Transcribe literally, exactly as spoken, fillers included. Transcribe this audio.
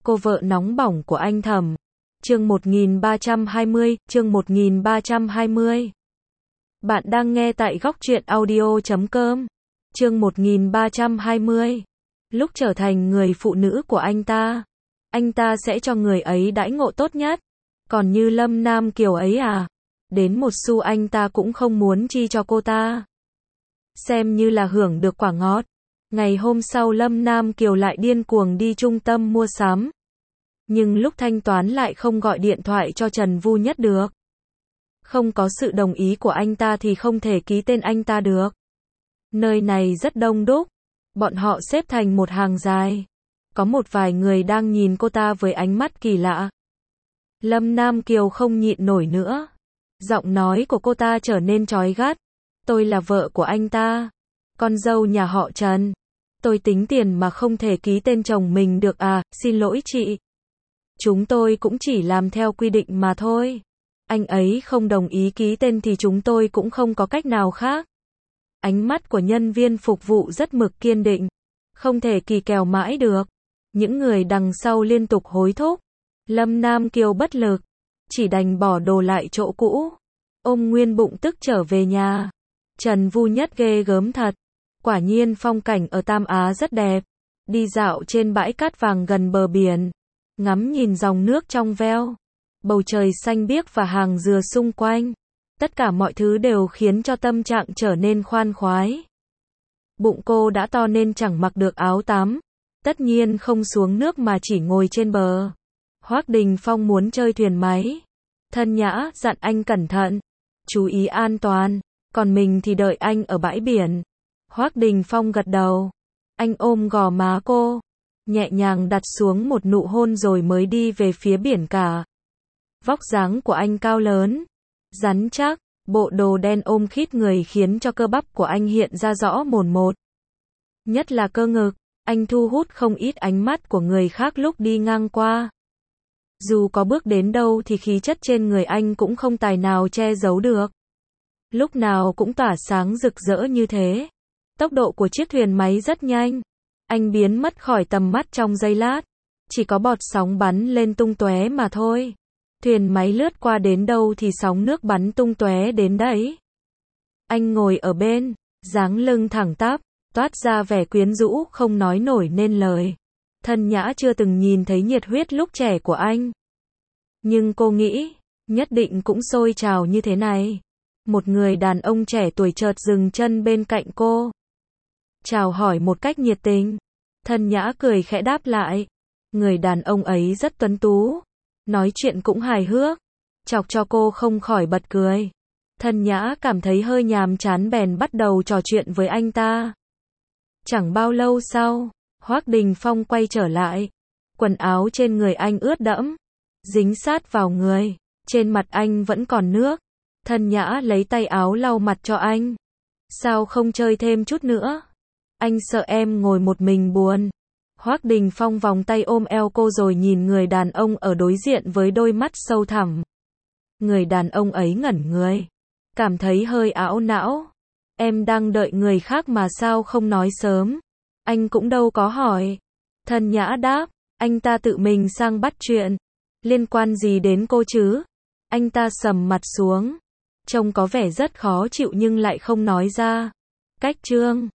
Cô vợ nóng bỏng của anh Thẩm. Chương một nghìn ba trăm hai mươi, chương một nghìn ba trăm hai mươi. Bạn đang nghe tại góc truyện audio chấm com. Chương một nghìn ba trăm hai mươi. Lúc trở thành người phụ nữ của anh ta, anh ta sẽ cho người ấy đãi ngộ tốt nhất. Còn như Lâm Nam Kiều ấy à, đến một xu anh ta cũng không muốn chi cho cô ta. Xem như là hưởng được quả ngọt. Ngày hôm sau Lâm Nam Kiều lại điên cuồng đi trung tâm mua sắm. Nhưng lúc thanh toán lại không gọi điện thoại cho Trần Vu Nhất được. Không có sự đồng ý của anh ta thì không thể ký tên anh ta được. Nơi này rất đông đúc. Bọn họ xếp thành một hàng dài. Có một vài người đang nhìn cô ta với ánh mắt kỳ lạ. Lâm Nam Kiều không nhịn nổi nữa. Giọng nói của cô ta trở nên chói gắt. Tôi là vợ của anh ta. Con dâu nhà họ Trần. Tôi tính tiền mà không thể ký tên chồng mình được à, xin lỗi chị. Chúng tôi cũng chỉ làm theo quy định mà thôi. Anh ấy không đồng ý ký tên thì chúng tôi cũng không có cách nào khác. Ánh mắt của nhân viên phục vụ rất mực kiên định. Không thể kỳ kèo mãi được. Những người đằng sau liên tục hối thúc. Lâm Nam Kiều bất lực. Chỉ đành bỏ đồ lại chỗ cũ. Ôm nguyên bụng tức trở về nhà. Trần Vu Nhất ghê gớm thật. Quả nhiên phong cảnh ở Tam Á rất đẹp. Đi dạo trên bãi cát vàng gần bờ biển. Ngắm nhìn dòng nước trong veo. Bầu trời xanh biếc và hàng dừa xung quanh. Tất cả mọi thứ đều khiến cho tâm trạng trở nên khoan khoái. Bụng cô đã to nên chẳng mặc được áo tắm. Tất nhiên không xuống nước mà chỉ ngồi trên bờ. Hoác Đình Phong muốn chơi thuyền máy. Thân Nhã dặn anh cẩn thận. Chú ý an toàn. Còn mình thì đợi anh ở bãi biển. Hoác Đình Phong gật đầu. Anh ôm gò má cô. Nhẹ nhàng đặt xuống một nụ hôn rồi mới đi về phía biển cả. Vóc dáng của anh cao lớn. Rắn chắc. Bộ đồ đen ôm khít người khiến cho cơ bắp của anh hiện ra rõ mồn một. Nhất là cơ ngực. Anh thu hút không ít ánh mắt của người khác lúc đi ngang qua. Dù có bước đến đâu thì khí chất trên người anh cũng không tài nào che giấu được. Lúc nào cũng tỏa sáng rực rỡ như thế. Tốc độ của chiếc thuyền máy rất nhanh. Anh biến mất khỏi tầm mắt trong giây lát. Chỉ có bọt sóng bắn lên tung tóe mà thôi. Thuyền máy lướt qua đến đâu thì sóng nước bắn tung tóe đến đấy. Anh ngồi ở bên, dáng lưng thẳng tắp, toát ra vẻ quyến rũ không nói nổi nên lời. Thân Nhã chưa từng nhìn thấy nhiệt huyết lúc trẻ của anh. Nhưng cô nghĩ, nhất định cũng sôi trào như thế này. Một người đàn ông trẻ tuổi chợt dừng chân bên cạnh cô. Chào hỏi một cách nhiệt tình. Thân Nhã cười khẽ đáp lại. Người đàn ông ấy rất tuấn tú. Nói chuyện cũng hài hước. Chọc cho cô không khỏi bật cười. Thân Nhã cảm thấy hơi nhàm chán bèn bắt đầu trò chuyện với anh ta. Chẳng bao lâu sau, Hoác Đình Phong quay trở lại. Quần áo trên người anh ướt đẫm. Dính sát vào người. Trên mặt anh vẫn còn nước. Thân Nhã lấy tay áo lau mặt cho anh. Sao không chơi thêm chút nữa? Anh sợ em ngồi một mình buồn. Hoác Đình Phong vòng tay ôm eo cô rồi nhìn người đàn ông ở đối diện với đôi mắt sâu thẳm. Người đàn ông ấy ngẩn người. Cảm thấy hơi ảo não. Em đang đợi người khác mà sao không nói sớm? Anh cũng đâu có hỏi. Thân Nhã đáp. Anh ta tự mình sang bắt chuyện. Liên quan gì đến cô chứ? Anh ta sầm mặt xuống. Trông có vẻ rất khó chịu nhưng lại không nói ra. Cách chương